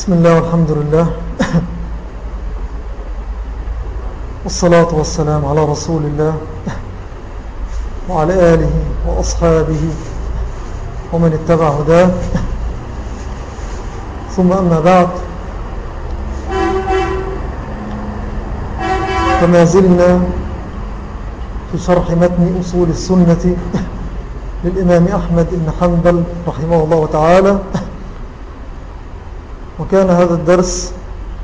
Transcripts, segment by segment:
بسم الله والحمد لله والصلاة والسلام على رسول الله وعلى آله وأصحابه ومن اتبع هداه، ثم أما بعد، فما زلنا في شرح متن أصول السنة للإمام أحمد بن حنبل رحمه الله تعالى. وكان هذا الدرس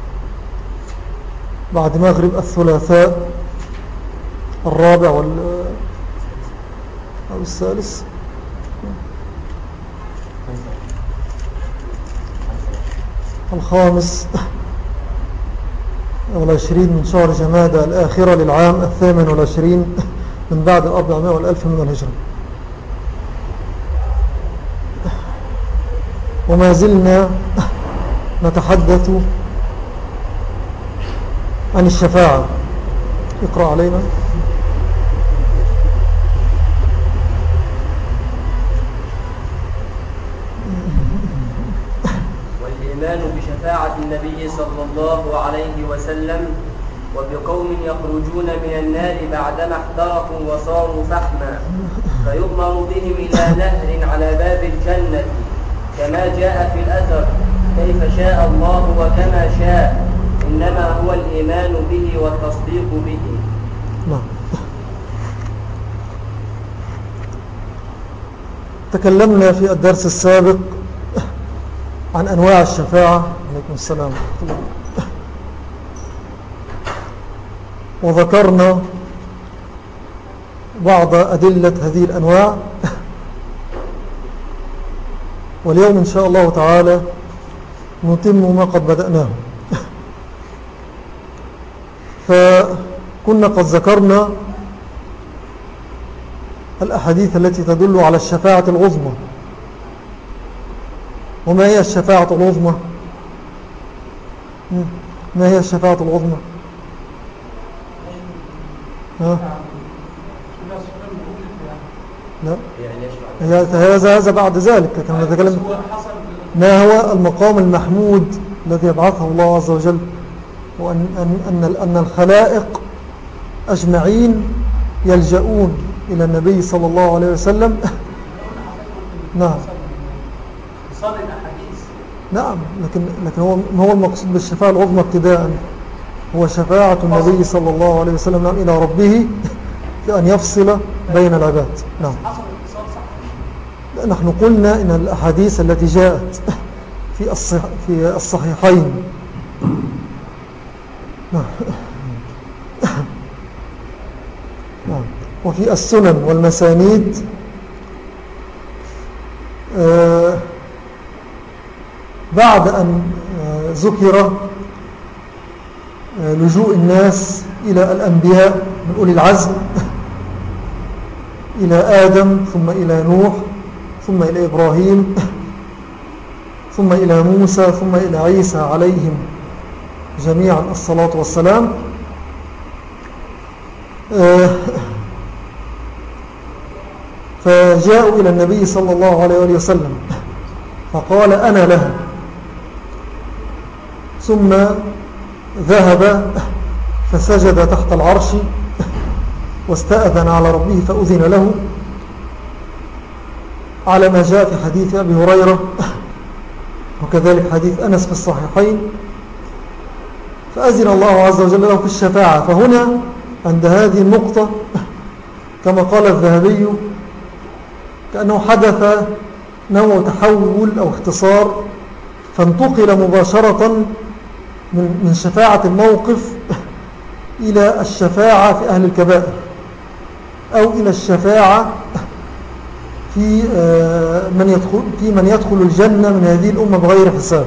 بعد مغرب الثلاثاء الرابع أو الثالث الخامس والعشرين من شهر جمادى الآخرة للعام 28 من بعد 400 والألف من الهجرة. وما زلنا نتحدث عن الشفاعة. اقرأ علينا. والإيمان بشفاعة النبي صلى الله عليه وسلم وبقوم يخرجون من النار بعدما احترقوا وصاروا فحما فيؤمر بهم إلى نهر على باب الجنة كما جاء في الأثر كيف شاء الله وكما شاء، إنما هو الإيمان به والتصديق به. نعم. تكلمنا في الدرس السابق عن أنواع الشفاعة. عليكم السلام. وذكرنا بعض أدلة هذه الأنواع، واليوم إن شاء الله تعالى نتم ما قد بدأناه. فكنا قد ذكرنا الأحاديث التي تدل على الشفاعة العظمى. وما هي الشفاعة العظمى؟ ما هي الشفاعة العظمى؟ لا، هذا بعد ذلك. كما نتكلم ما هو المقام المحمود الذي يبعثه الله عز وجل، وأن الخلائق أجمعين يلجؤون إلى النبي صلى الله عليه وسلم. نعم. نعم، لكن هو المقصود بالشفاعة العظمى ابتداء هو شفاعة النبي صلى الله عليه وسلم إلى ربه في أن يفصل بين العباد. نعم. نحن قلنا إن الأحاديث التي جاءت في الصحيحين وفي السنن والمسانيد بعد أن ذكر لجوء الناس إلى الأنبياء من أولي العزم، إلى آدم ثم إلى نوح ثم إلى إبراهيم ثم إلى موسى ثم إلى عيسى عليهم جميعا الصلاة والسلام، فجاءوا إلى النبي صلى الله عليه وسلم فقال أنا لها، ثم ذهب فسجد تحت العرش واستأذن على ربه فأذن له، على ما جاء في حديث أبي هريرة وكذلك حديث أنس في الصحيحين، فأذن الله عز وجل له في الشفاعة. فهنا عند هذه النقطة كما قال الذهبي كأنه حدث نوع تحول أو اختصار، فانتقل مباشرة من شفاعة الموقف إلى الشفاعة في أهل الكبائر، أو إلى الشفاعة في من يدخل الجنة من هذه الأمة بغير حساب.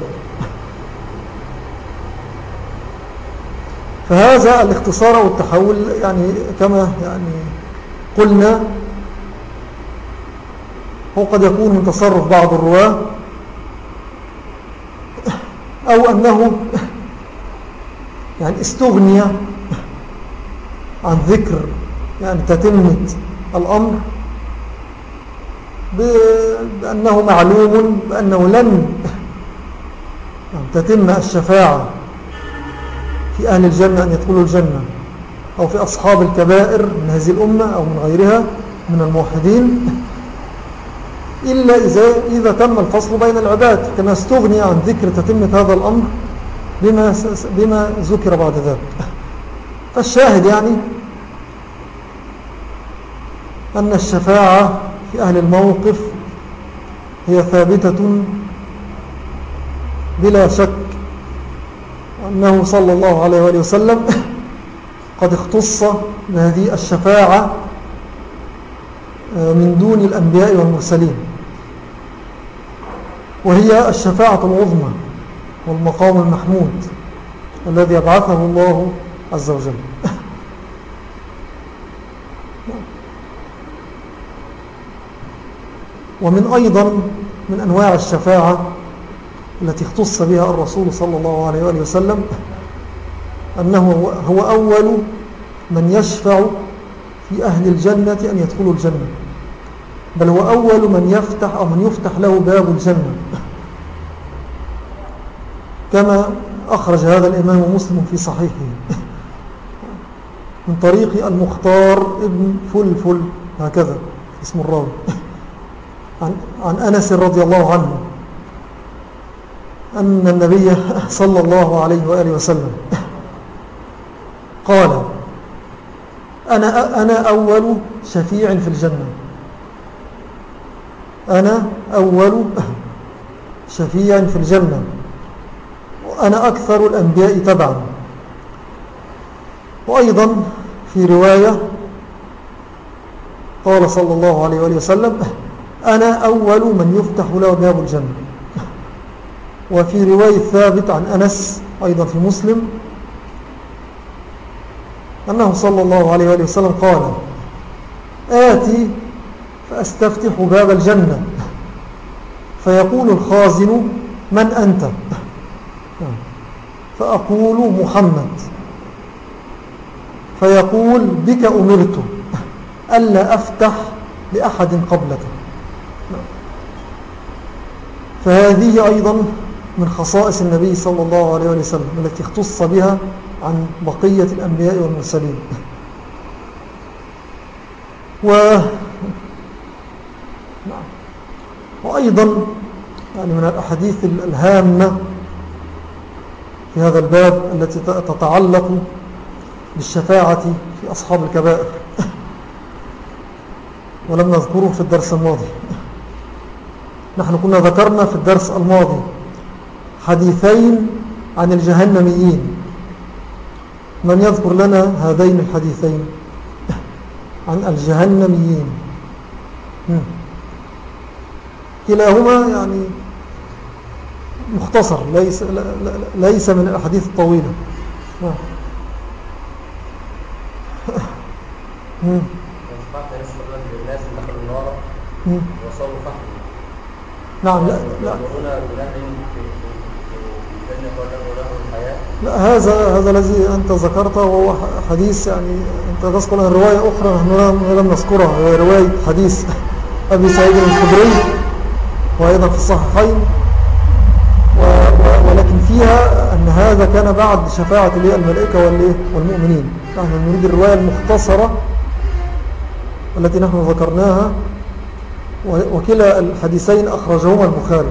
فهذا الاختصار أو التحول يعني كما قلنا هو قد يكون من تصرف بعض الرواة، أو أنه استغني عن ذكر تتمة الأمر بأنه معلوم بأنه لن تتم الشفاعة في أهل الجنة أن يدخلوا الجنة أو في أصحاب الكبائر من هذه الأمة أو من غيرها من الموحدين إلا إذا تم الفصل بين العباد، كما استغني عن ذكر تتمة هذا الأمر بما ذكر بعد ذلك. فالشاهد يعني أن الشفاعة في أهل الموقف هي ثابتة بلا شك، أنه صلى الله عليه وآله وسلم قد اختص بهذه الشفاعة من دون الأنبياء والمرسلين، وهي الشفاعة العظمى والمقام المحمود الذي يبعثه الله عز وجل. ومن أيضا من أنواع الشفاعة التي اختص بها الرسول صلى الله عليه وآله وسلم أنه هو أول من يشفع في أهل الجنة أن يدخلوا الجنة، بل هو أول من يفتح أو من يفتح له باب الجنة، كما أخرج هذا الإمام مسلم في صحيحه من طريق المختار ابن فلفل، هكذا اسم الراوي، عن أنس رضي الله عنه أن النبي صلى الله عليه وآله وسلم قال: أنا أول شفيع في الجنة، أنا أول شفيع في الجنة، وأنا أكثر الأنبياء تبعا. وأيضا في رواية قال صلى الله عليه وآله وسلم: أنا أول من يفتح له باب الجنة. وفي رواية ثابت عن أنس أيضا في مسلم أنه صلى الله عليه وآله وسلم قال: آتي فأستفتح باب الجنة فيقول الخازن: من أنت؟ فأقول: محمد. فيقول: بك أمرت ألا أفتح لأحد قبلك. فهذه أيضا من خصائص النبي صلى الله عليه وسلم التي اختص بها عن بقية الأنبياء والمرسلين. وأيضا يعني من الأحاديث الهامة في هذا الباب التي تتعلق بالشفاعة في أصحاب الكبائر، ولم نذكره في الدرس الماضي. نحن كنا ذكرنا في الدرس الماضي حديثين عن الجهنميين. من يذكر لنا هذين الحديثين عن الجهنميين؟ كلاهما يعني مختصر، ليس من الأحاديث الطويلة. نعم. لا هذا الذي أنت ذكرته وهو حديث، يعني أنت تذكر عن رواية أخرى نحن لم نذكرها، وهي رواية حديث أبي سعيد الخدري، وأيضا في الصحيحين، ولكن فيها أن هذا كان بعد شفاعة الملائكة والمؤمنين. نحن نريد الرواية المختصرة التي نحن ذكرناها، وكلا الحديثين أخرجهما البخاري.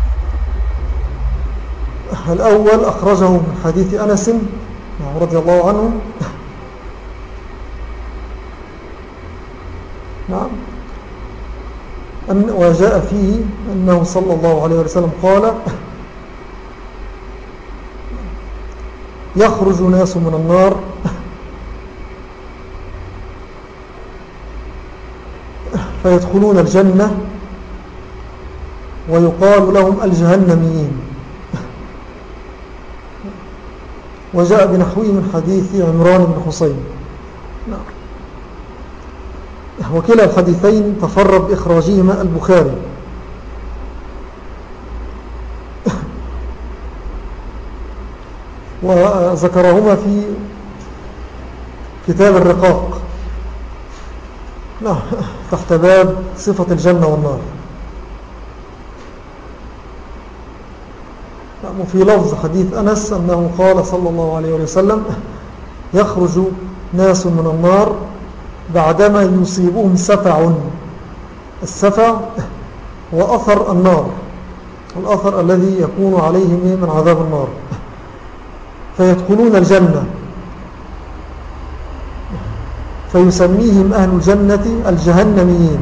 الأول أخرجه من حديث أنس رضي الله عنه، نعم، وجاء فيه أنه صلى الله عليه وسلم قال: يخرج ناس من النار فيدخلون الجنة ويقال لهم الجهنميين. وجاء بنحوه من حديث عمران بن حسين. وكلا الحديثين تفرد بإخراجهما البخاري. وذكرهما في كتاب الرقاق تحت باب صفة الجنة والنار. وفي لفظ حديث أنس أنه قال صلى الله عليه وسلم: يخرج ناس من النار بعدما يصيبهم سفع. السفع هو أثر النار، الأثر الذي يكون عليهم من عذاب النار، فيدخلون الجنة، فيسميهم أهل الجنة الجهنميين.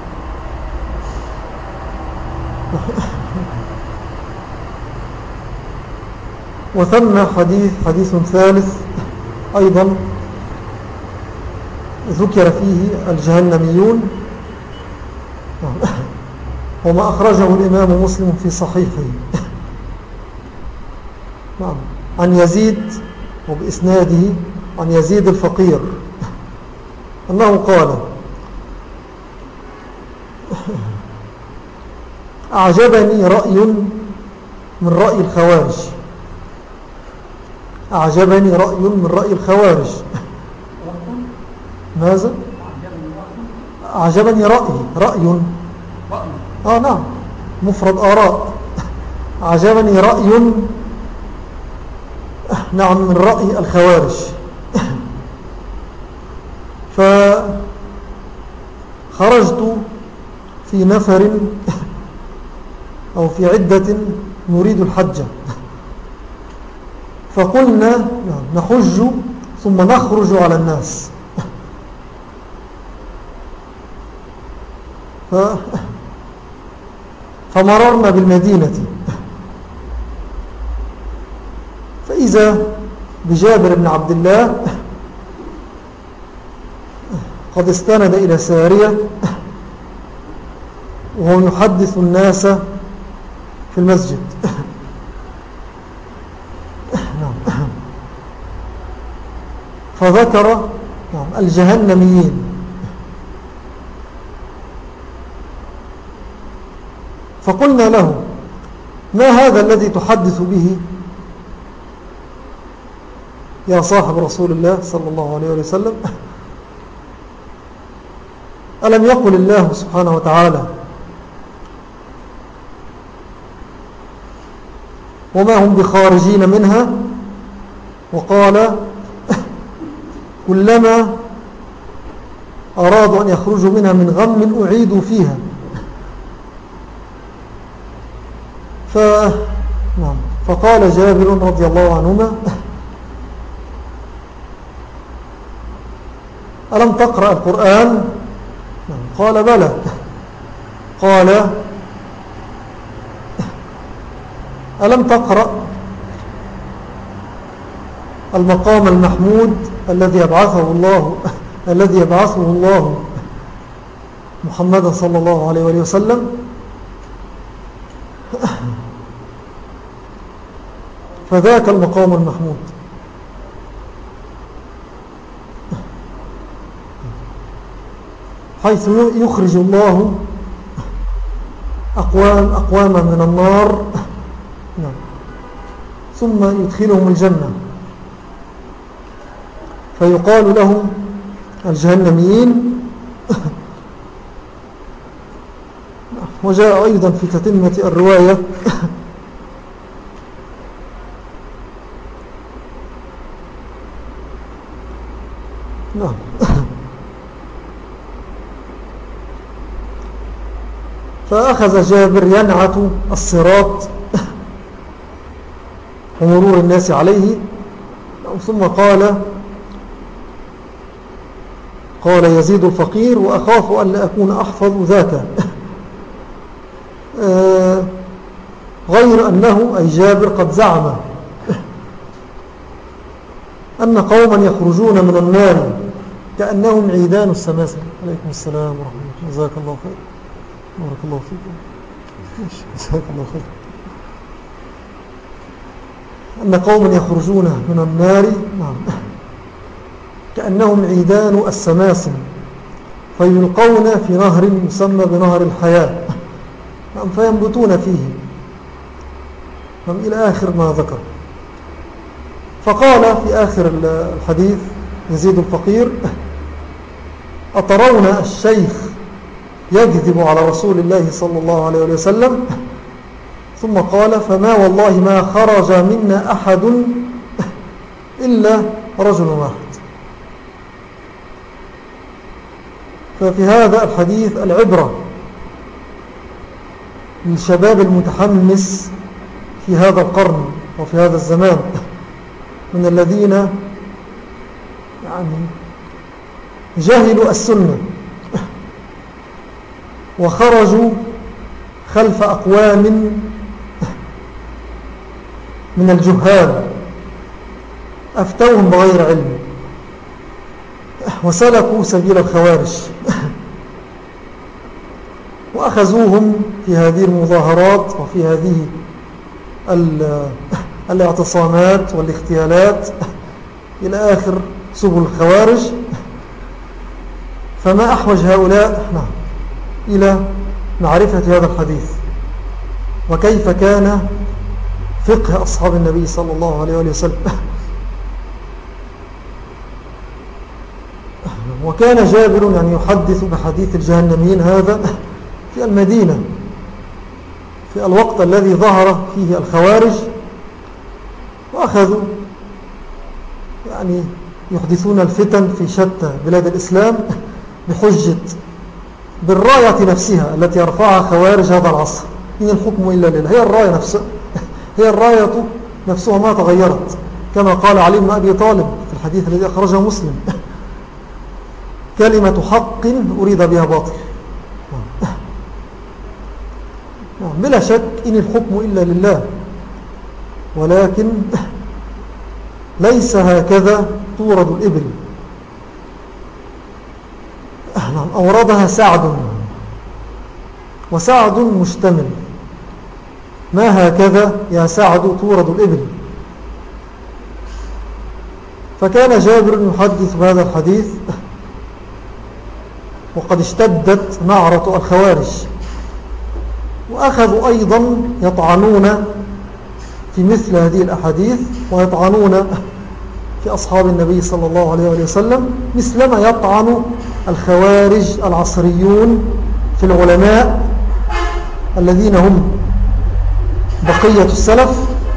وثم حديث ثالث أيضا ذكر فيه الجهنميون، وما أخرجه الإمام مسلم في صحيحه عن يزيد وبإسناده عن يزيد الفقير أنه قال: أعجبني رأي من رأي الخوارج. أعجبني رأي من رأي الخوارج. ماذا؟ أعجبني رأي نعم، مفرد آراء. أعجبني رأي نعم من رأي الخوارج. فخرجت في نفر أو في عدة نريد الحج، فقلنا نحج ثم نخرج على الناس. فمررنا بالمدينة، فإذا بجابر بن عبد الله قد استند إلى سارية وهو يحدث الناس في المسجد. فذكر الجهنميين، فقلنا له: ما هذا الذي تحدث به يا صاحب رسول الله صلى الله عليه وسلم؟ ألم يقل الله سبحانه وتعالى: وما هم بخارجين منها، وقال: كلما أرادوا أن يخرجوا منها من غم أعيدوا فيها. فقال جابر رضي الله عنهما: ألم تقرأ القرآن؟ قال: بلى. قال: ألم تقرأ المقام المحمود الذي يبعثه الله محمد صلى الله عليه وسلم؟ فذاك المقام المحمود، حيث يخرج الله أقواما من النار ثم يدخلهم الجنة، فيقال لهم الجهنميين. وجاء أيضا في تتمة الرواية نعم فأخذ جابر ينعت الصراط ومرور الناس عليه، ثم قال يزيد الفقير: وأخاف أن لا أكون أحفظ ذاك، غير أنه أي جابر قد زعم أن قوما يخرجون من النار كأنهم عيدان السماسم. عليكم السلام ورحمة الله، جزاك الله خير، بارك الله فيكم، جزاك الله خير. أن قوما يخرجون من النار كأنهم عيدان السماسم فيلقون في نهر يسمى بنهر الحياة فينبتون فيه إلى آخر ما ذكر. فقال في آخر الحديث يزيد الفقير: أترون الشيخ يكذب على رسول الله صلى الله عليه وسلم؟ ثم قال فما والله ما خرج منا أحد إلا رجل واحد. ففي هذا الحديث العبرة للشباب المتحمس في هذا القرن وفي هذا الزمان من الذين يعني جهلوا السنة وخرجوا خلف أقوام من الجهال أفتوهم بغير علم وسلكوا سبيل الخوارج وأخذوهم في هذه المظاهرات وفي هذه الاعتصامات والاغتيالات إلى آخر سبل الخوارج. فما أحوج هؤلاء إلى معرفة هذا الحديث وكيف كان فقه أصحاب النبي صلى الله عليه وسلم. وكان جابر يعني يحدث بحديث الجهنميين هذا في المدينة في الوقت الذي ظهر فيه الخوارج، وأخذوا يعني يحدثون الفتن في شتى بلاد الإسلام بحجة بالراية نفسها التي يرفعها خوارج هذا العصر، إن الحكم إلا لله. هي الراية نفسها ما تغيرت، كما قال علي بن أبي طالب في الحديث الذي أخرجه مسلم: كلمة حق أريد بها باطل. بلا شك إن الحكم إلا لله، ولكن ليس هكذا تورد الإبل. أوردها سعد، وسعد مشتمل، ما هكذا يا سعد تورد الإبل. فكان جابر يحدث بهذا الحديث وقد اشتدت نعرة الخوارج، وأخذوا أيضا يطعنون في مثل هذه الأحاديث ويطعنون في أصحاب النبي صلى الله عليه وسلم، مثلما يطعن الخوارج العصريون في العلماء الذين هم بقية السلف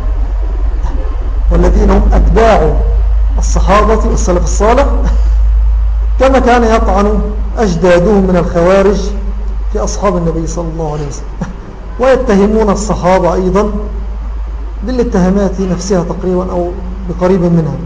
والذين هم أتباع الصحابة والسلف الصالح، كما كان يطعن أجدادهم من الخوارج في أصحاب النبي صلى الله عليه وسلم، ويتهمون الصحابة أيضا بالاتهامات نفسها تقريبا أو بقريب منها.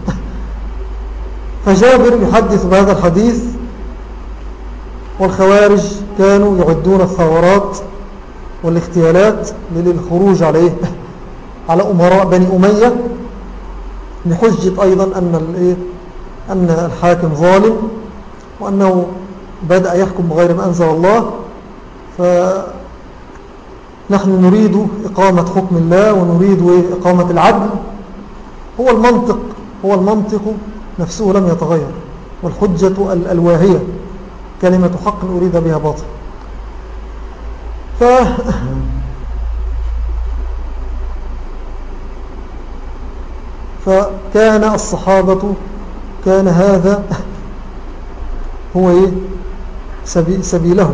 فجابر يحدث بهذا الحديث: والخوارج كانوا يعدون الثورات والاغتيالات للخروج على أمراء بني أمية بحجة أيضا أن الحاكم ظالم وأنه بدأ يحكم بغير ما أنزل الله، فنحن نريد إقامة حكم الله ونريد إقامة العدل. هو المنطق نفسه لم يتغير، والحجة الواهية كلمة حق أريد بها باطل. فكان الصحابة كان هذا هو سبيلهم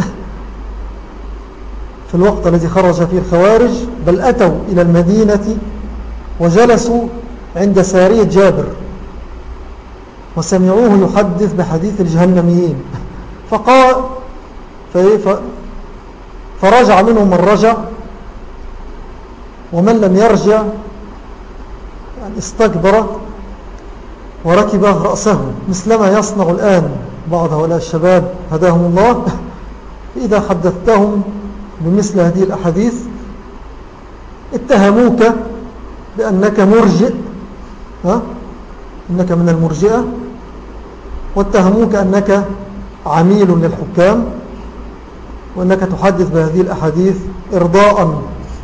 في الوقت الذي خرج فيه الخوارج، بل أتوا إلى المدينة وجلسوا عند سارية جابر وسمعوه يحدث بحديث الجهنميين، فرجع منهم من رجع، ومن لم يرجع يعني استكبر وركب رأسه، مثلما يصنع الآن بعض هؤلاء الشباب هداهم الله. إذا حدثتهم بمثل هذه الأحاديث اتهموك بأنك مرجئ، إنك من المرجئة، واتهموك أنك عميل للحكام، وأنك تحدث بهذه الأحاديث إرضاء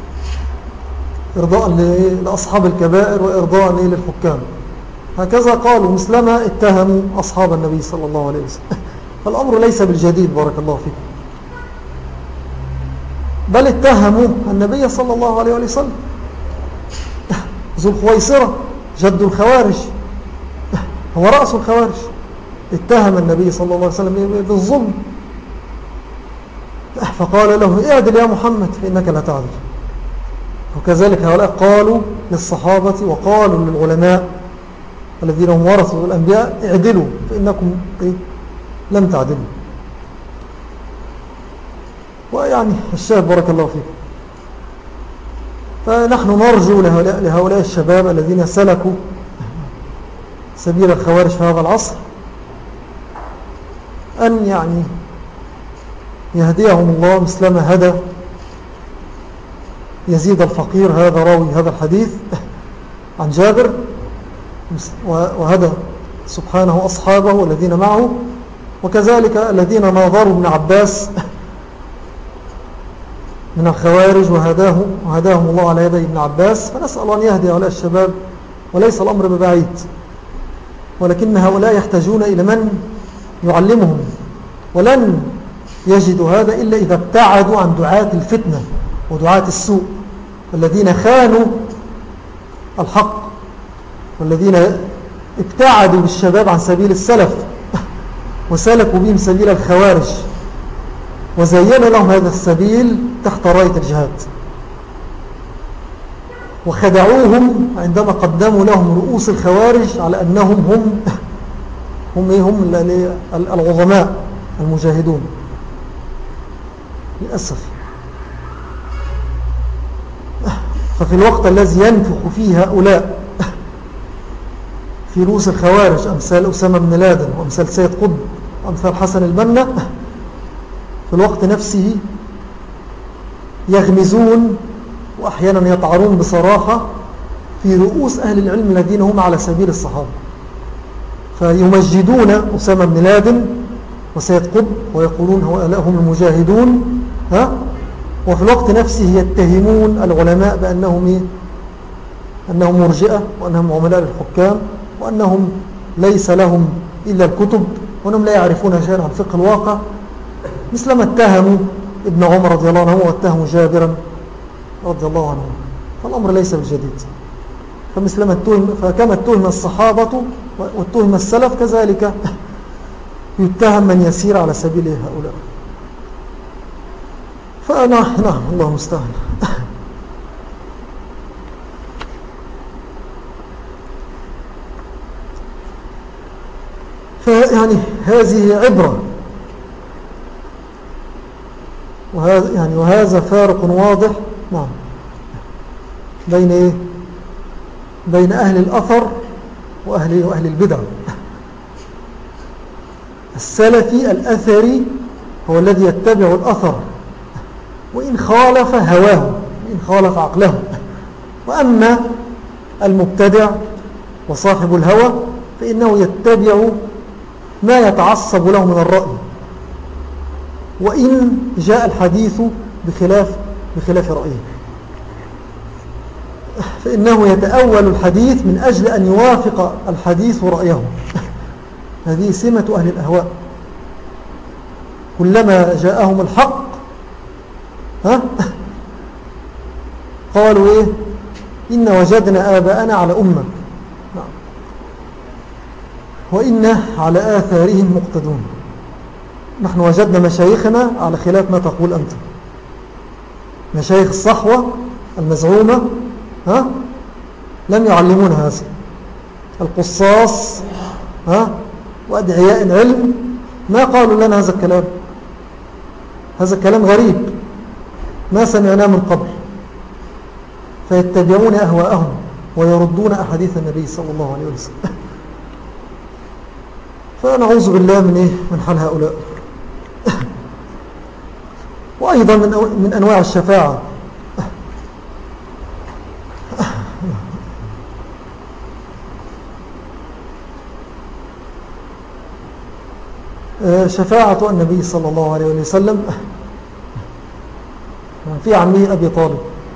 لأصحاب الكبائر وإرضاء للحكام. هكذا قالوا مثلما اتهموا أصحاب النبي صلى الله عليه وسلم. فالأمر ليس بالجديد بارك الله فيكم، بل اتهموا النبي صلى الله عليه وسلم. ذو الخويصرة جد الخوارج، هو رأس الخوارج، اتهم النبي صلى الله عليه وسلم بالظلم، فقال له: اعدل يا محمد فإنك لا تعدل. وكذلك هؤلاء قالوا للصحابة وقالوا للعلماء الذين هم ورثوا الأنبياء اعدلوا فإنكم لم تعدلوا. ويعني الشاهد بارك الله فيكم. فنحن نرجو لهؤلاء الشباب الذين سلكوا سبيل الخوارج في هذا العصر أن يعني يهديهم الله مثلما هدى يزيد الفقير هذا راوي هذا الحديث عن جابر، وهدى سبحانه أصحابه والذين معه، وكذلك الذين ناظروا ابن عباس من الخوارج وهداهم الله على يدي ابن عباس. فنسأل الله أن يهدي هؤلاء الشباب، وليس الأمر ببعيد، ولكن هؤلاء يحتاجون إلى من يعلمهم، ولن يجدوا هذا إلا إذا ابتعدوا عن دعاة الفتنة ودعاة السوء الذين خانوا الحق، والذين ابتعدوا بالشباب عن سبيل السلف وسلكوا بهم سبيل الخوارج، وزين لهم هذا السبيل تحت راية الجهاد، وخدعوهم عندما قدموا لهم رؤوس الخوارج على أنهم هم العظماء المجاهدون. للأسف ففي الوقت الذي ينفخ فيه هؤلاء في رؤوس الخوارج أمثال أسامة بن لادن وأمثال سيد قطب وأمثال حسن البنا، في الوقت نفسه يغمزون وأحيانا يطعنون بصراحة في رؤوس أهل العلم الذين هم على سبيل الصحابة، فيمجدون أسامة بن لادن وسيد قطب ويقولون هؤلاء هم المجاهدون، وفي الوقت نفسه يتهمون العلماء بأنهم مرجئة، وأنهم عملاء للحكام، وأنهم ليس لهم إلا الكتب، وأنهم لا يعرفون شيئا عن فقه الواقع، مثلما اتهموا ابن عمر رضي الله عنه واتهموا جابرا رضي الله عنه. فالأمر ليس بالجديد. فكما اتهم الصحابة واتهم السلف، كذلك يتهم من يسير على سبيل هؤلاء. نعم الله المستعان. فيعني هذه عبرة، وهذا فارق واضح نعم بين أهل الأثر وأهل البدع. السلفي الأثري هو الذي يتبع الأثر وإن خالف هواه وإن خالف عقله، وأما المبتدع وصاحب الهوى فإنه يتبع ما يتعصب له من الرأي، وإن جاء الحديث بخلاف رأيه فإنه يتأول الحديث من أجل أن يوافق الحديث رأيه. هذه سمة أهل الأهواء، كلما جاءهم الحق قالوا إن وجدنا آباءنا على أمة وإنا على آثارهم مقتدون. نحن وجدنا مشايخنا على خلاف ما تقول أنت. مشايخ الصحوة المزعومة لم يعلمون هذا. القصاص وأدعياء العلم ما قالوا لنا هذا الكلام. هذا الكلام غريب ما سمعناه من قبل، فيتبعون أهواءهم ويردون أحاديث النبي صلى الله عليه وسلم. فنعوذ بالله من حال هؤلاء. وأيضا من أنواع الشفاعة شفاعة النبي صلى الله عليه وسلم في عمه أبي طالب.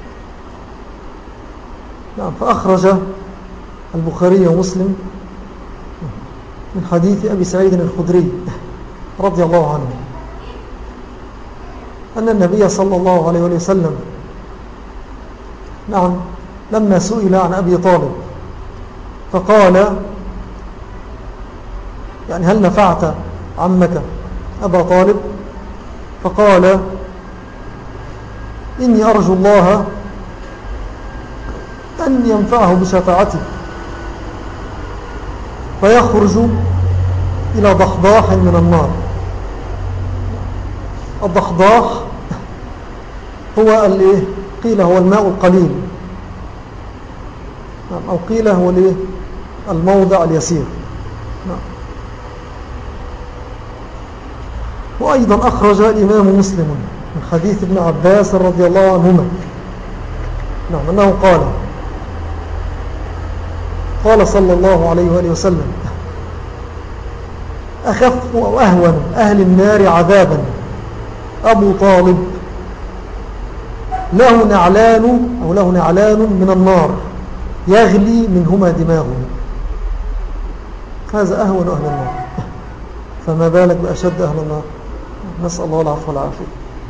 فأخرج البخاري ومسلم من حديث أبي سعيد الخدري رضي الله عنه أن النبي صلى الله عليه وسلم لما سئل عن أبي طالب فقال هل نفعت عمك أبا طالب؟ فقال إني أرجو الله من ينفعه بشفاعته فيخرج إلى ضحضاح من النار. الضحضاح هو قيل هو الماء القليل، أو قيل هو الموضع اليسير. وأيضا أخرج الإمام مسلم من حديث ابن عباس رضي الله عنهما أنه قال صلى الله عليه وآله وسلم: أخف أو أهون أهل النار عذابا أبو طالب، له نعلان من النار يغلي منهما دماغه. هذا أهون أهل النار، فما بالك بأشد أهل النار. نسأل الله العفو والعافية.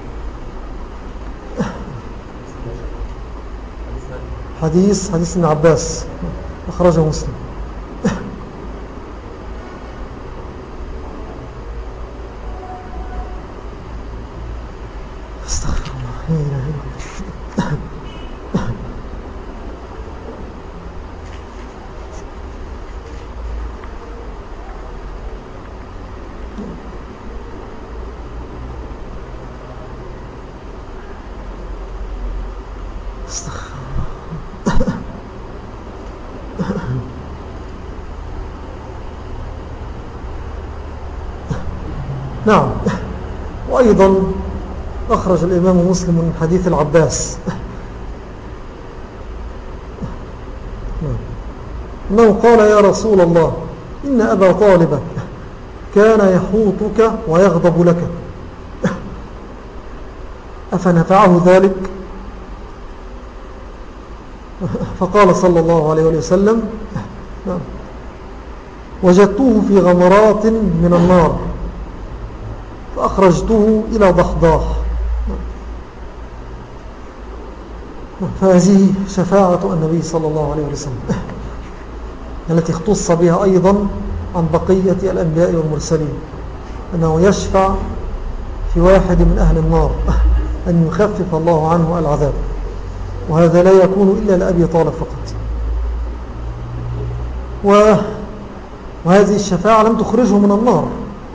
حديث ابن عباس أخرجه مسلم. استغفر الله. نعم. وأيضا أخرج الإمام مسلم من حديث العباس أنه قال: يا رسول الله، إن أبا طالب كان يحوطك ويغضب لك، أفنفعه ذلك؟ فقال صلى الله عليه وسلم: وجدته في غمرات من النار فأخرجته إلى ضحضاح. فهذه شفاعة النبي صلى الله عليه وسلم التي اختص بها أيضا عن بقية الأنبياء والمرسلين، أنه يشفع في واحد من أهل النار أن يخفف الله عنه العذاب، وهذا لا يكون إلا لأبي طالب فقط. وهذه الشفاعة لم تخرجه من النار،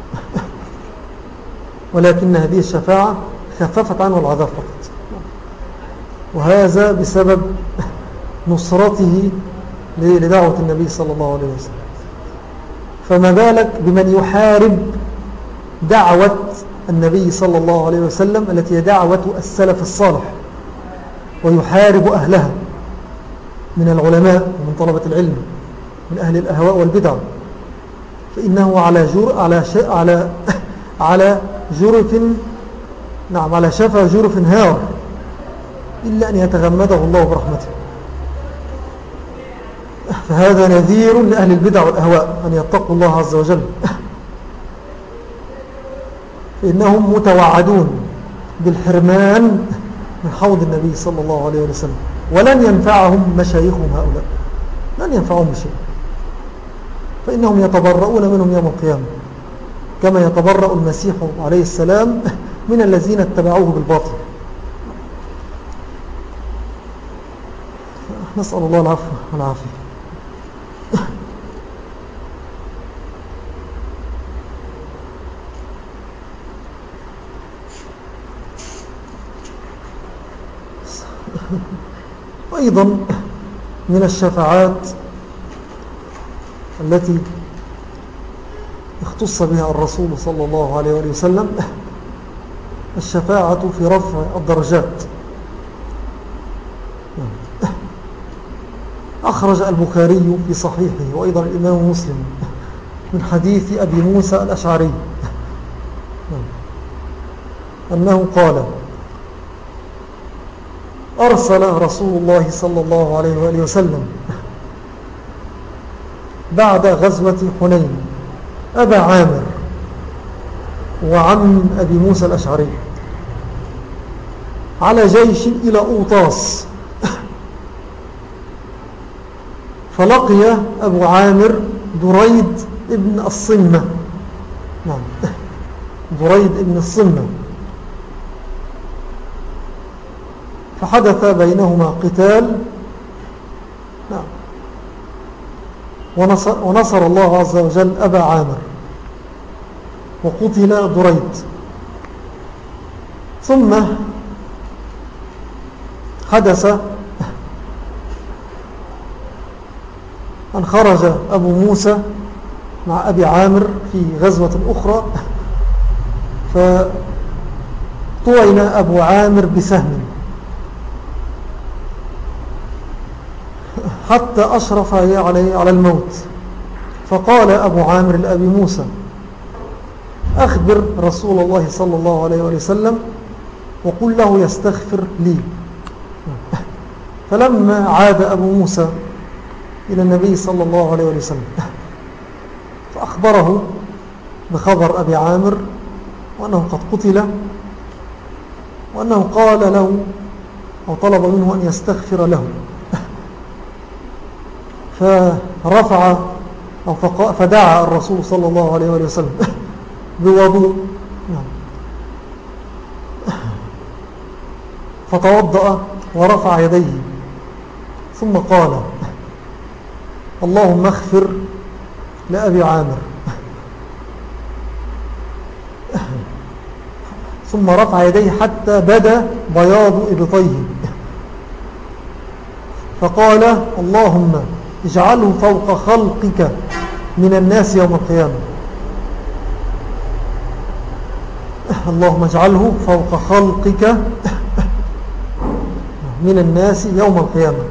ولكن هذه الشفاعة خففت عنه العذاب فقط، وهذا بسبب نصرته لدعوة النبي صلى الله عليه وسلم. فما بالك بمن يحارب دعوة النبي صلى الله عليه وسلم التي هي دعوة السلف الصالح، ويحارب أهلها من العلماء ومن طلبة العلم من أهل الأهواء والبدع، فإنه على جرف، نعم، على شفا جرف هار، إلا أن يتغمده الله برحمته. فهذا نذير لأهل البدع والأهواء أن يتقوا الله عز وجل، فإنهم متوعدون بالحرمان من حوض النبي صلى الله عليه وسلم، ولن ينفعهم مشايخهم هؤلاء، لن ينفعهم بشيء، فإنهم يتبرؤون منهم يوم القيامة كما يتبرأ المسيح عليه السلام من الذين اتبعوه بالباطل. نسأل الله العفو والعافية. وأيضا من الشفاعات التي اختص بها الرسول صلى الله عليه وسلم الشفاعة في رفع الدرجات. أخرج البخاري في صحيحه وأيضا الإمام مسلم من حديث أبي موسى الأشعري أنه قال: أرسل رسول الله صلى الله عليه وآله وسلم بعد غزوة حنين أبا عامر وعم أبي موسى الأشعري على جيش إلى أوطاس، فلقي أبو عامر دريد ابن الصمة، نعم، دريد ابن الصمة، فحدث بينهما قتال ونصر الله عز وجل أبا عامر وقتل دريد. ثم حدث أن خرج أبو موسى مع أبي عامر في غزوة أخرى، فطعن أبو عامر بسهم حتى أشرف على الموت. فقال أبو عامر لأبي موسى: أخبر رسول الله صلى الله عليه وسلم وقل له يستغفر لي. فلما عاد أبو موسى إلى النبي صلى الله عليه وسلم فأخبره بخبر أبي عامر وأنه قد قتل، وأنه قال له أو طلب منه أن يستغفر له. فرفع أو فدعا الرسول صلى الله عليه وسلم بوضوء، فتوضأ ورفع يديه ثم قال: اللهم اغفر لأبي عامر. ثم رفع يديه حتى بدا بياض إبطيه، فقال: اللهم اجعله فوق خلقك من الناس يوم القيامة. اللهم اجعله فوق خلقك من الناس يوم القيامة.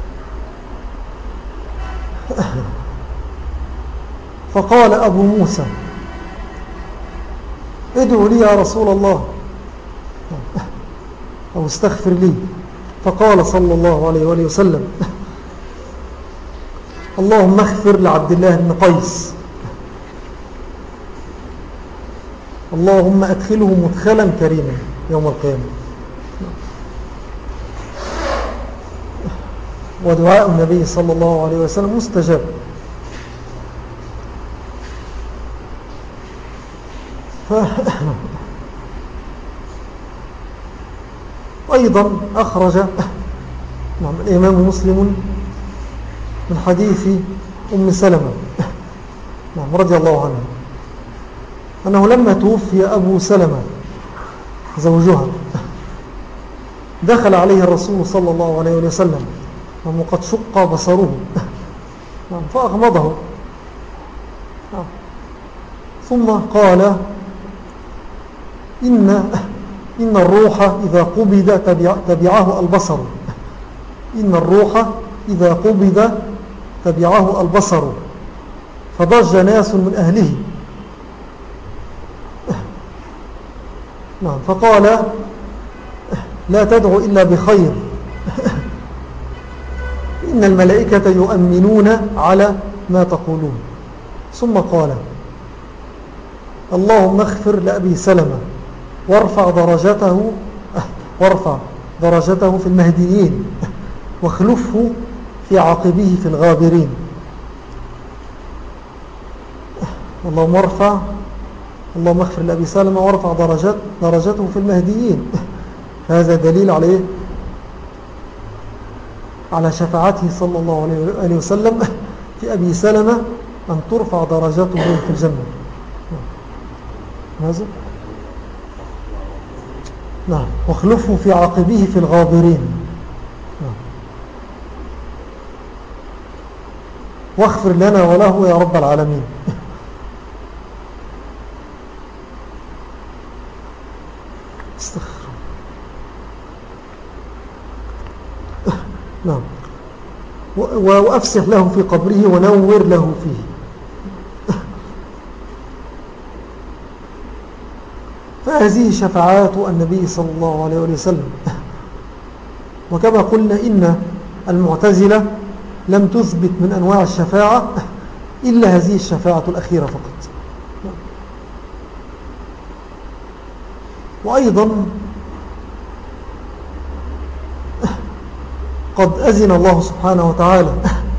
فقال أبو موسى: ادعو لي يا رسول الله أو استغفر لي. فقال صلى الله عليه وسلم: اللهم اغفر لعبد الله بن قيس، اللهم أدخله مدخلا كريما يوم القيامة. ودعاء النبي صلى الله عليه وسلم مستجاب. أيضا أخرج الإمام مسلم من حديث أم سلمة رضي الله عنها أنه لما توفي أبو سلمة زوجها دخل عليه الرسول صلى الله عليه وسلم وقد شق بصره فأغمضه، ثم قال: إن الروح إذا قبض تبعه البصر، إن الروح إذا قبض تبعه البصر. فضج ناس من أهله، فقال: لا تدعو إلا بخير، إن الملائكة يؤمنون على ما تقولون. ثم قال: اللهم اغفر لأبي سلمة وارفع درجته في المهديين واخلفه في عقبه في الغابرين. اللهم اغفر لأبي سلمة وارفع درجته في المهديين. هذا دليل على شفاعته صلى الله عليه وسلم في أبي سلمة أن ترفع درجته في الجنة. ماذا؟ نعم. واخلفه في عقبه في الغابرين. نعم. واغفر لنا وله يا رب العالمين. استغفر. نعم. وأفسح له في قبره ونور له فيه. فهذه شفاعات النبي صلى الله عليه وسلم. وكما قلنا إن المعتزلة لم تثبت من أنواع الشفاعة إلا هذه الشفاعة الأخيرة فقط. وأيضا قد أذن الله سبحانه وتعالى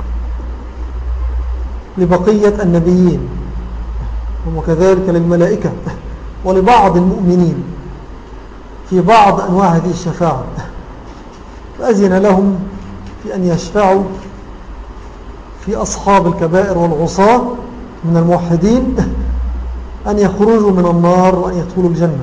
لبقية النبيين وكذلك للملائكة ولبعض المؤمنين في بعض أنواع هذه الشفاعة، فأذن لهم في أن يشفعوا في أصحاب الكبائر والعصاة من الموحدين أن يخرجوا من النار وأن يدخلوا الجنة.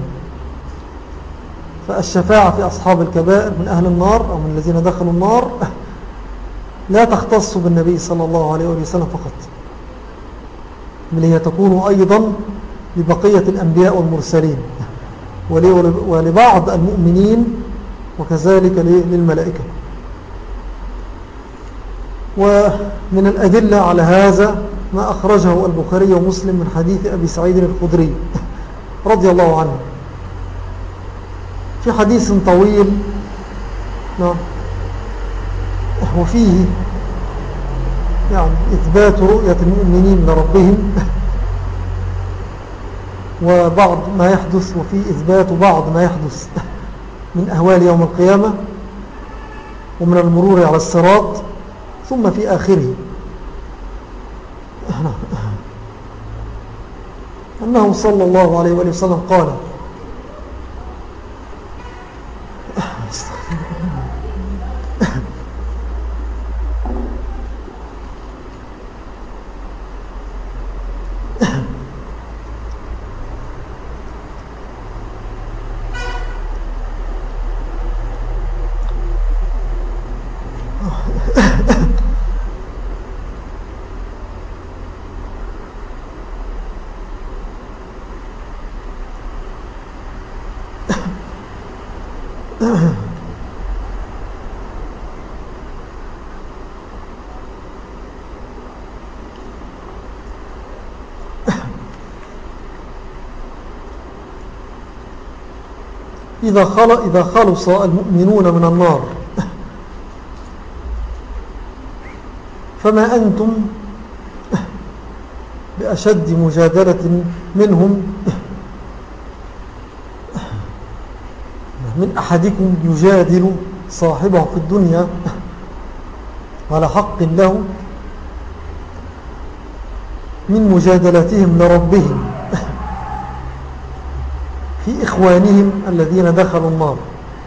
فالشفاعة في أصحاب الكبائر من أهل النار أو من الذين دخلوا النار لا تختص بالنبي صلى الله عليه وسلم فقط، بل هي تكون أيضا لبقية الأنبياء والمرسلين ولبعض المؤمنين وكذلك للملائكة. ومن الأدلة على هذا ما أخرجه البخاري ومسلم من حديث أبي سعيد الخدري رضي الله عنه في حديث طويل وفيه يعني إثبات رؤية المؤمنين لربهم وبعض ما يحدث، وفي إثبات بعض ما يحدث من أهوال يوم القيامة ومن المرور على الصراط، ثم في آخره أنه صلى الله عليه وسلم قال: إذا خلص المؤمنون من النار فما أنتم بأشد مجادلة منهم من أحدكم يجادل صاحبه في الدنيا على حق له من مجادلتهم لربهم في إخوانهم الذين دخلوا النار،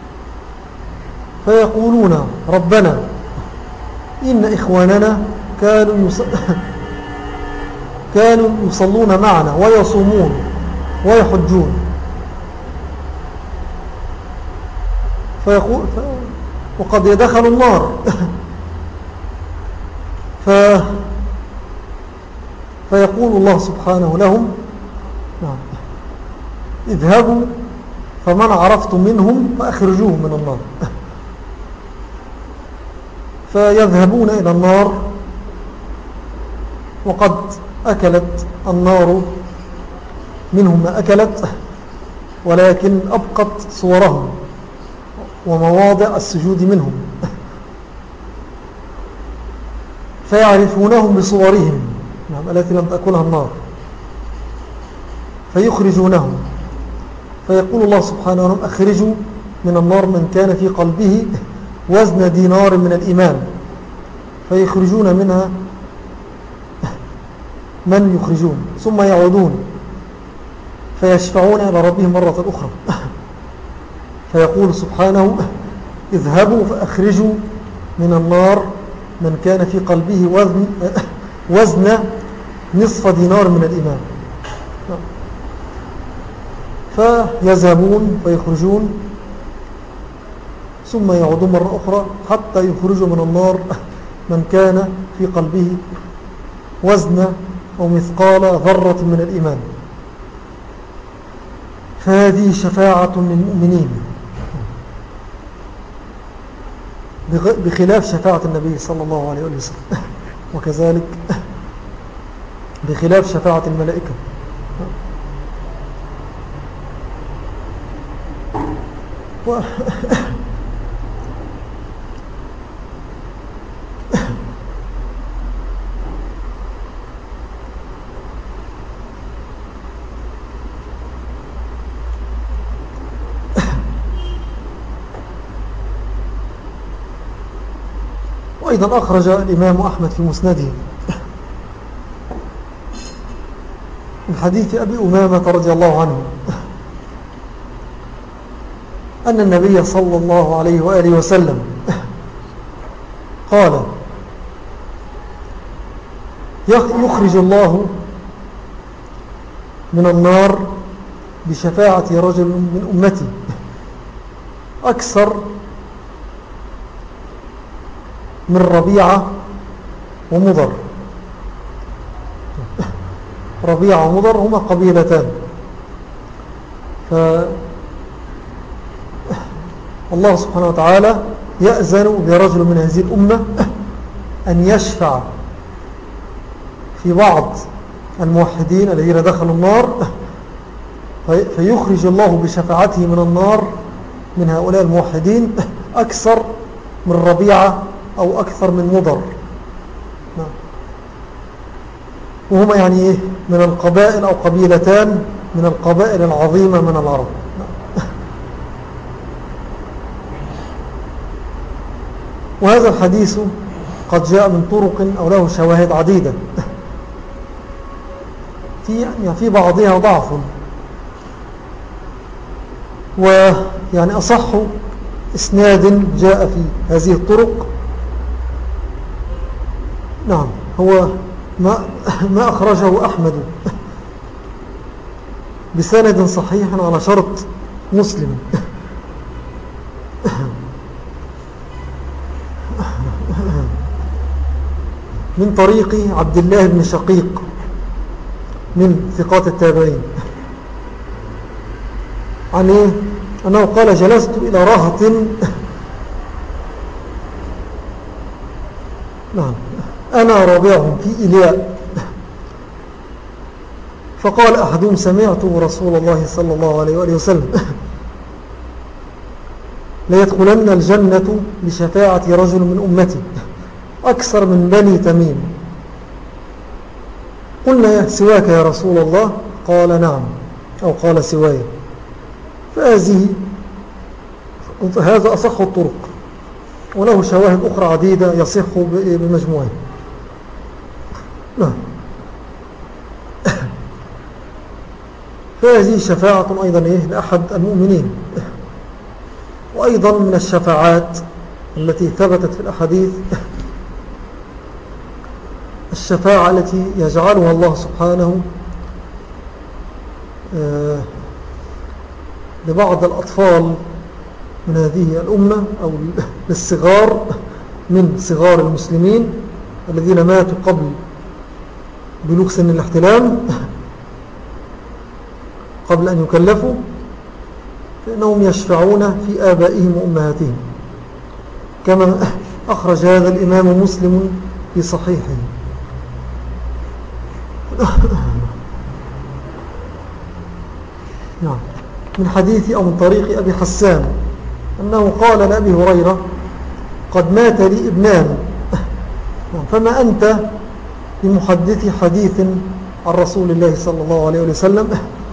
فيقولون: ربنا إن إخواننا كانوا يصلون معنا ويصومون ويحجون، وقد يدخلوا النار فيقول الله سبحانه لهم: اذهبوا فمن عرفتم منهم فأخرجوهم من النار. فيذهبون إلى النار وقد أكلت النار منهم ما أكلت، ولكن أبقت صورهم ومواضع السجود منهم، فيعرفونهم بصورهم التي لم تأكلها النار، فيخرجونهم. فيقول الله سبحانه وتعالى: أخرجوا من النار من كان في قلبه وزن دينار من الإيمان. فيخرجون منها من يخرجون، ثم يعودون فيشفعون إلى ربهم مرة أخرى، فيقول سبحانه: اذهبوا فأخرجوا من النار من كان في قلبه وزن نصف دينار من الإيمان. فيذهبون فيخرجون ثم يعودون مرة أخرى حتى يخرجوا من النار من كان في قلبه وزن أو مثقال ذرة من الإيمان. فهذه شفاعة للمؤمنين بخلاف شفاعة النبي صلى الله عليه وسلم، وكذلك بخلاف شفاعة الملائكة. وأيضا أخرج الإمام أحمد في مسنده من حديث أبي أمامة رضي الله عنه أن النبي صلى الله عليه وآله وسلم قال: يخرج الله من النار بشفاعة رجل من أمتي أكثر من ربيعة ومضر. ربيعة ومضر هما قبيلتان، فالله سبحانه وتعالى يأذن برجل من هذه الأمة أن يشفع في بعض الموحدين الذين دخلوا النار، فيخرج الله بشفاعته من النار من هؤلاء الموحدين أكثر من ربيعة أو أكثر من مضر، وهما يعني من القبائل أو قبيلتان من القبائل العظيمة من العرب. وهذا الحديث قد جاء من طرق أو له شواهد عديدة، في بعضها ضعف، ويعني أصح إسناد جاء في هذه الطرق نعم هو ما أخرجه أحمد بسند صحيح على شرط مسلم من طريق عبد الله بن شقيق من ثقات التابعين عن إيه؟ أنه قال: جلست إلى رهط نعم أنا رابعهم في إلياء، فقال أحدهم: سمعت رسول الله صلى الله عليه وآله وسلم ليدخلن الجنة بشفاعة رجل من أمتي أكثر من بني تميم. قلنا: سواك يا رسول الله؟ قال: نعم، أو قال: سواي. هذا أصح الطرق، وله شواهد أخرى عديدة يصح بمجموعه. نعم. فهذه شفاعة أيضا لأحد المؤمنين. وأيضا من الشفاعات التي ثبتت في الأحاديث الشفاعة التي يجعلها الله سبحانه لبعض الأطفال من هذه الأمة أو للصغار من صغار المسلمين الذين ماتوا قبل بلوغ سن الاحتلام، قبل أن يكلفوا، فإنهم يشفعون في آبائهم وأمهاتهم، كما أخرج هذا الإمام مسلم في صحيحه. نعم. من حديث أو من طريق أبي حسان أنه قال لأبي هريرة: قد مات لي ابنان، فما أنت بمحدث حديث عن رسول الله صلى الله عليه وسلم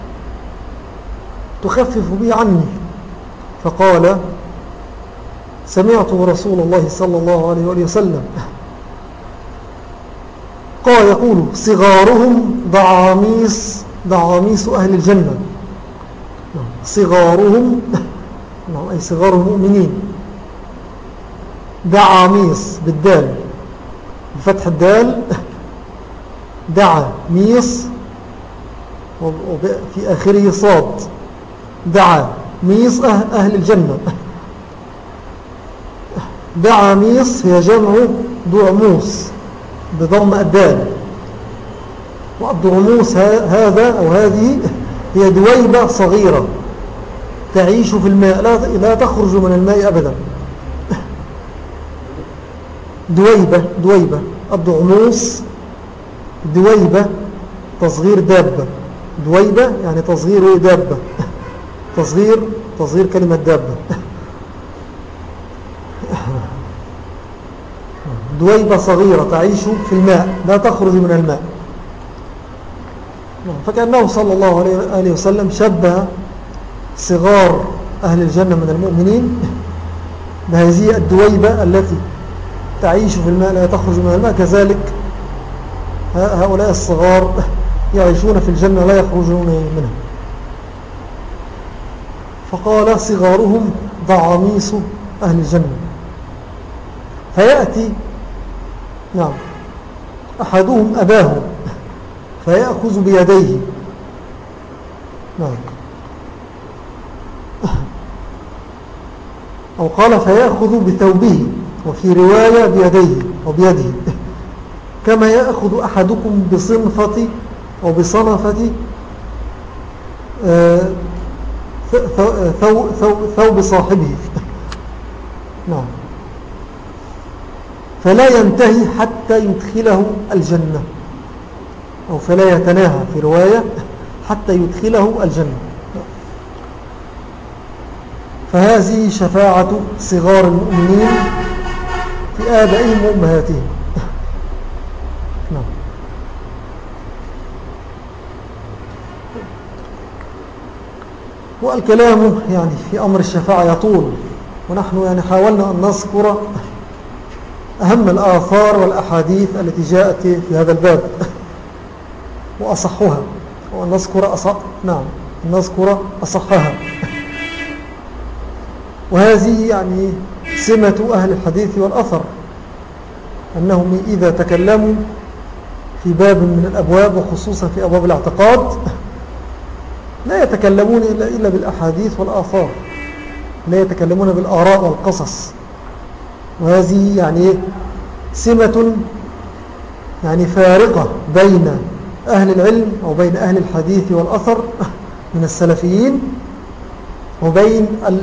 تخفف به عني؟ فقال: سمعت رسول الله صلى الله عليه وسلم قال يقول: صغارهم ضعاميس أهل الجنة. صغارهم أي صغار المؤمنين، دعاميس بالدال، بفتح الدال، دعا ميس وفي آخره صاد، دعا ميس أهل الجنة. دعا ميس هي جمع دعموس بضم الدال، والدعموس هذا أو هذه هي دويبة صغيرة تعيش في الماء، لا تخرج من الماء أبدا. دويبة الدعموس، دويبة تصغير دابة، دويبة يعني تصغير دابة، تصغير كلمة دابة. دويبة صغيرة تعيش في الماء لا تخرج من الماء. فكأنه صلى الله عليه وسلم شبه صغار أهل الجنة من المؤمنين بهذه الدويبة التي تعيش في الماء لا تخرج من الماء، كذلك هؤلاء الصغار يعيشون في الجنة لا يخرجون منها. فقال: صغارهم ضعاميس أهل الجنة. فيأتي نعم أحدهم أباه فيأخذ بيديه. نعم. أو قال فيأخذ بثوبه، وفي رواية بيديه أو بيده، كما يأخذ أحدكم بصنفة أو بصنفة ثوب صاحبه. نعم. فلا ينتهي حتى يدخله الجنة، أو فلا يتناهى في رواية حتى يدخله الجنة. فهذه شفاعة صغار المؤمنين في آبائهم وأمهاتهم. نعم. والكلام يعني في أمر الشفاعة يطول، ونحن يعني حاولنا أن نذكر أهم الآثار والأحاديث التي جاءت في هذا الباب وأصحها، وأن نذكر أصحها. وهذه يعني سمة أهل الحديث والأثر، أنهم إذا تكلموا في باب من الأبواب، وخصوصا في أبواب الاعتقاد، لا يتكلمون إلا بالأحاديث والآثار، لا يتكلمون بالآراء والقصص. وهذه يعني سمة يعني فارقة بين أهل العلم أو بين أهل الحديث والأثر من السلفيين، وبين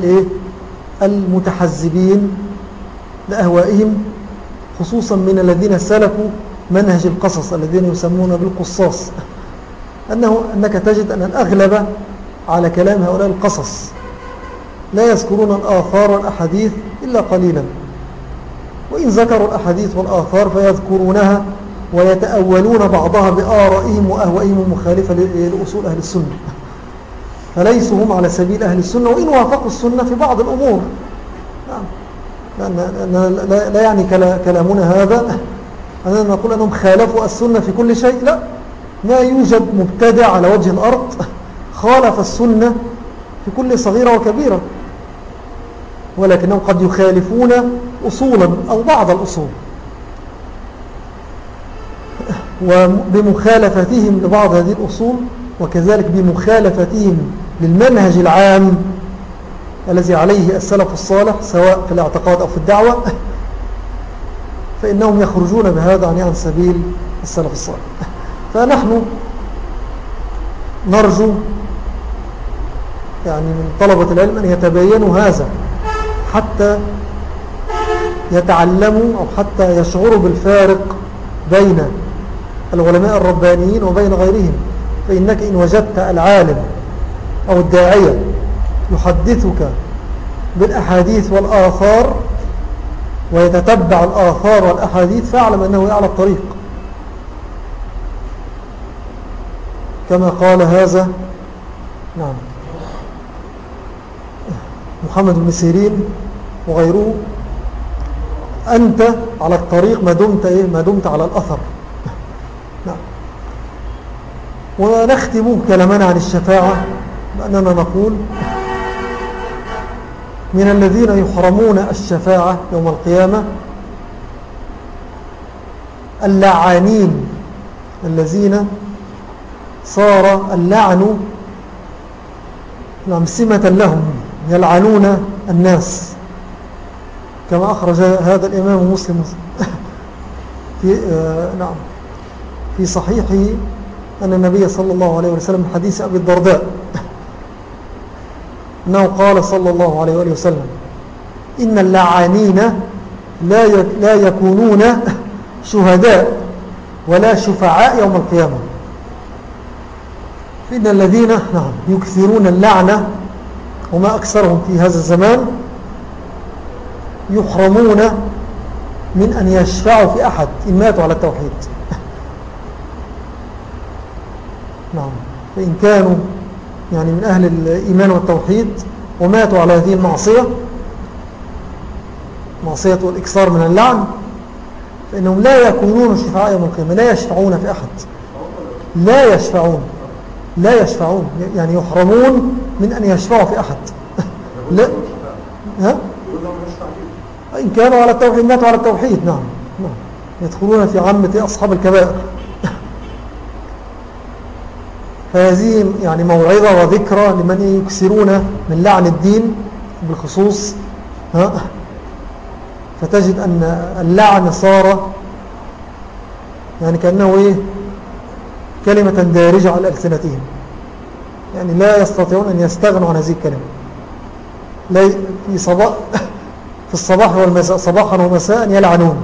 المتحزبين لأهوائهم، خصوصا من الذين سلكوا منهج القصص، الذين يسمون بالقصاص. أنك تجد أن الأغلب على كلام هؤلاء القصص، لا يذكرون الآثار والأحاديث إلا قليلا، وإن ذكروا الأحاديث والآثار فيذكرونها ويتأولون بعضها بآرائهم وأهوائهم المخالفة لأصول أهل السنة، فليسوا هم على سبيل أهل السنة، وإن وافقوا السنة في بعض الأمور. لا يعني كلامنا هذا أننا نقول أنهم خالفوا السنة في كل شيء، لا، ما يوجد مبتدع على وجه الأرض خالف السنة في كل صغيرة وكبيرة، ولكنهم قد يخالفون أصولا أو بعض الأصول، وبمخالفتهم لبعض هذه الأصول، وكذلك بمخالفتهم للمنهج العام الذي عليه السلف الصالح سواء في الاعتقاد أو في الدعوة، فإنهم يخرجون بهذا عن سبيل السلف الصالح. فنحن نرجو يعني من طلبة العلم أن يتبينوا هذا، حتى يتعلموا أو حتى يشعروا بالفارق بين العلماء الربانيين وبين غيرهم. فإنك إن وجدت العالم أو الداعية يحدثك بالأحاديث والآثار ويتتبع الآثار والأحاديث، فاعلم أنه على الطريق، كما قال هذا نعم محمد بن سيرين وغيره: أنت على الطريق ما دمت على الأثر. نعم. ونختم كلامنا عن الشفاعة بأننا نقول: من الذين يحرمون الشفاعة يوم القيامة اللعانين، الذين صار اللعن سمة لهم، يلعنون الناس، كما أخرج هذا الإمام مسلم في صحيحه أن النبي صلى الله عليه وسلم حديث أبي الدرداء أنه قال صلى الله عليه وسلم: إن اللعانين لا يكونون شهداء ولا شفعاء يوم القيامة. فإن الذين يكثرون اللعنة وما أكثرهم في هذا الزمان يحرمون من أن يشفعوا في أحد إن ماتوا على التوحيد. نعم. فإن كانوا يعني من أهل الإيمان والتوحيد وماتوا على هذه المعصية، معصية والإكثار من اللعن، فإنهم لا يكونون شفعاء يوم القيامة، لا يشفعون في أحد، لا يشفعون يعني يحرمون من أن يشفعوا في أحد. لا، إن كانوا على التوحيد، ماتوا على التوحيد. نعم. يدخلون في عامة أصحاب الكبائر. فهذه يعني موعظة وذكرى لمن يكسرون من لعن الدين بالخصوص. فتجد أن اللعن صار يعني كأنه كلمة دارجة على ألسنتهم، يعني لا يستطيعون أن يستغنوا عن هذه الكلمة. لا في الصباح والمساء، صباحا ومساء يلعنون،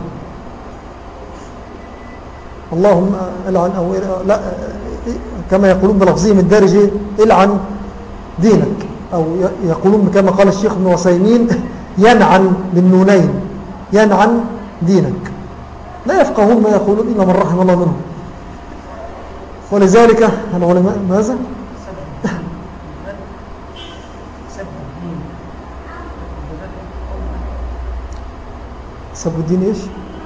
اللهم العن، أو لا كما يقولون بلفظهم الدارج العن دينك، أو يقولون كما قال الشيخ ابن عثيمين ينعن بالنونين، ينعن دينك. لا يفقهون ما يقولون إلا من رحم الله منهم. ولذلك العلماء ماذا؟ سب الدين إيش؟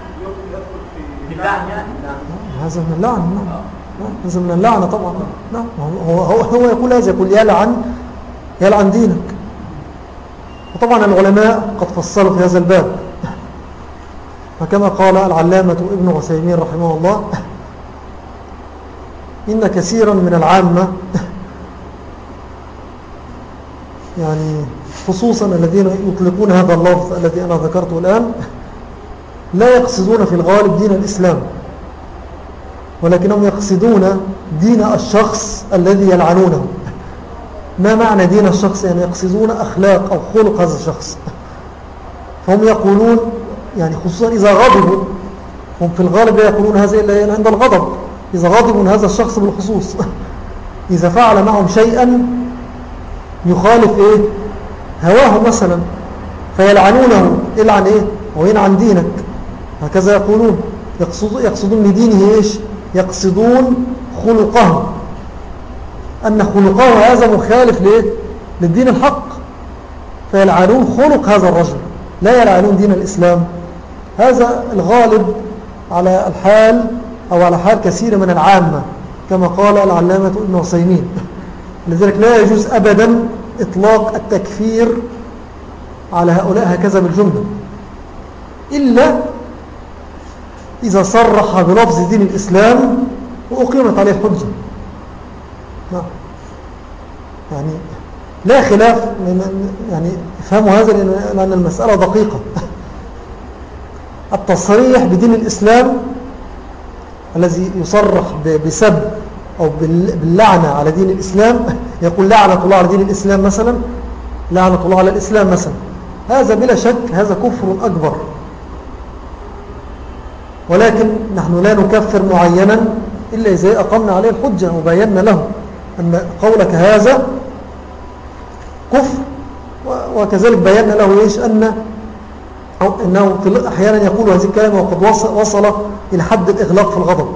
هذا من اللعن. هذا من اللعنة طبعا. هو يقول هذا، يقول يلعن دينك. وطبعا العلماء قد فصلوا في هذا الباب، فكما قال العلامة ابن عثيمين رحمه الله: إن كثيرا من العامة يعني خصوصا الذين يطلقون هذا اللفظ الذي أنا ذكرته الآن لا يقصدون في الغالب دين الإسلام، ولكنهم يقصدون دين الشخص الذي يلعنونه. ما معنى دين الشخص؟ يعني يقصدون أخلاق أو خلق هذا الشخص. فهم يقولون يعني خصوصا إذا غضبوا، هم في الغالب لا يقولون هذا إلا عند الغضب، إذا غضبوا من هذا الشخص بالخصوص إذا فعل معهم شيئا يخالف هواه مثلا، فيلعنونه: العن ويلعن دينك. هكذا يقولون، يقصدون لدينه يقصدون خلقه، أن خلقه هذا مخالف للدين الحق، فيلعنون خلق هذا الرجل، لا يلعنون دين الإسلام. هذا الغالب على الحال أو على حال كثير من العامة كما قال العلامة ابن عثيمين. لذلك لا يجوز أبدا إطلاق التكفير على هؤلاء هكذا بالجملة، إلا إذا صرح بلفظ دين الإسلام وأقيمت عليه الحجة. يعني لا خلاف، يعني افهموا هذا لأن المسألة دقيقة. التصريح بدين الإسلام الذي يصرح بسب أو باللعنة على دين الإسلام، يقول لعنة الله على دين الإسلام مثلا، لعنة الله على الإسلام مثلا، هذا بلا شك هذا كفر أكبر. ولكن نحن لا نكفر معينا إلا إذا أقمنا عليه الحجة وبينا له أن قولك هذا كفر، وكذلك بينا له أنه أحيانا يقول هذه الكلمة وقد وصل إلى حد الإغلاق في الغضب،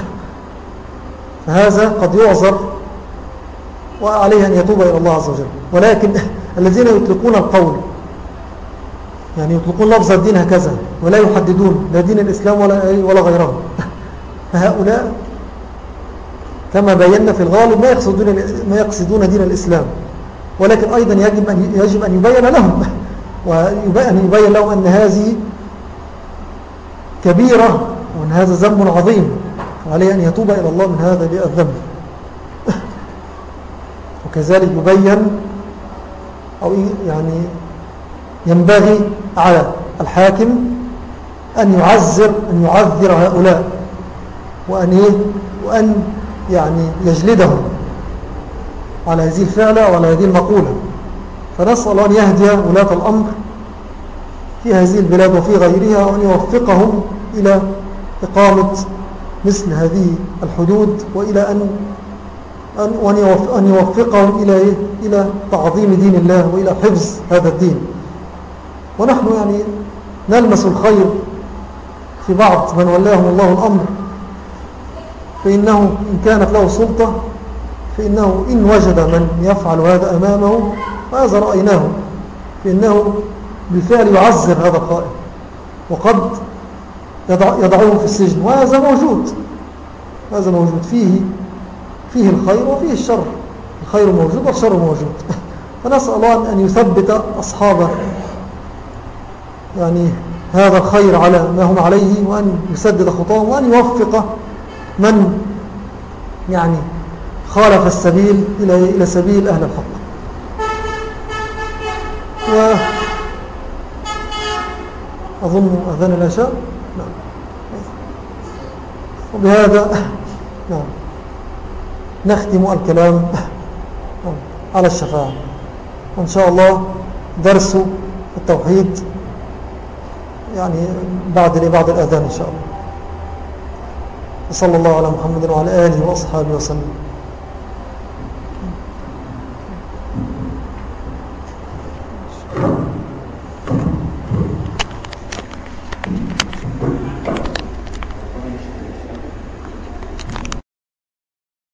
فهذا قد يعذر وعليه أن يتوب إلى الله عز وجل. ولكن الذين يطلقون القول، يعني يطلقون لفظ الدين هكذا ولا يحددون لا دين الإسلام ولا غيره، فهؤلاء كما بينا في الغالب ما يقصدون دين الإسلام. ولكن أيضا يجب أن يبين لهم يبين لهم أن هذه كبيرة وأن هذا ذنب عظيم، وعليه أن يتوب إلى الله من هذا الذنب. وكذلك يبين أو يعني ينبغي على الحاكم أن يعذر هؤلاء وأن يعني يجلدهم على هذه الفعلة وعلى هذه المقولة. فنسأل الله أن يهدي ولاة الأمر في هذه البلاد وفي غيرها، وأن يوفقهم إلى إقامة مثل هذه الحدود، وإلى أن يوفقهم إلى تعظيم دين الله وإلى حفظ هذا الدين. ونحن يعني نلمس الخير في بعض من ولاهم الله الأمر، فإنه إن كانت له سلطة فإنه إن وجد من يفعل هذا أمامه، وهذا رأيناه، فإنه بالفعل يعذر هذا القائم وقد يضعوه في السجن، وهذا موجود. هذا موجود فيه الخير وفيه الشر، الخير موجود والشر موجود. فنسأل الله أن يثبت أصحابه يعني هذا الخير على ما هم عليه، وأن يسدد خطاهم، وأن يوفق من يعني خالف السبيل إلى سبيل أهل الحق. وأظن أذان العشاء. نعم. وبهذا نعم نختم الكلام على الشفاعة، وإن شاء الله درس التوحيد يعني بعد الأذان إن شاء الله. وصلى الله على محمد وعلى آله وأصحابه وسلم.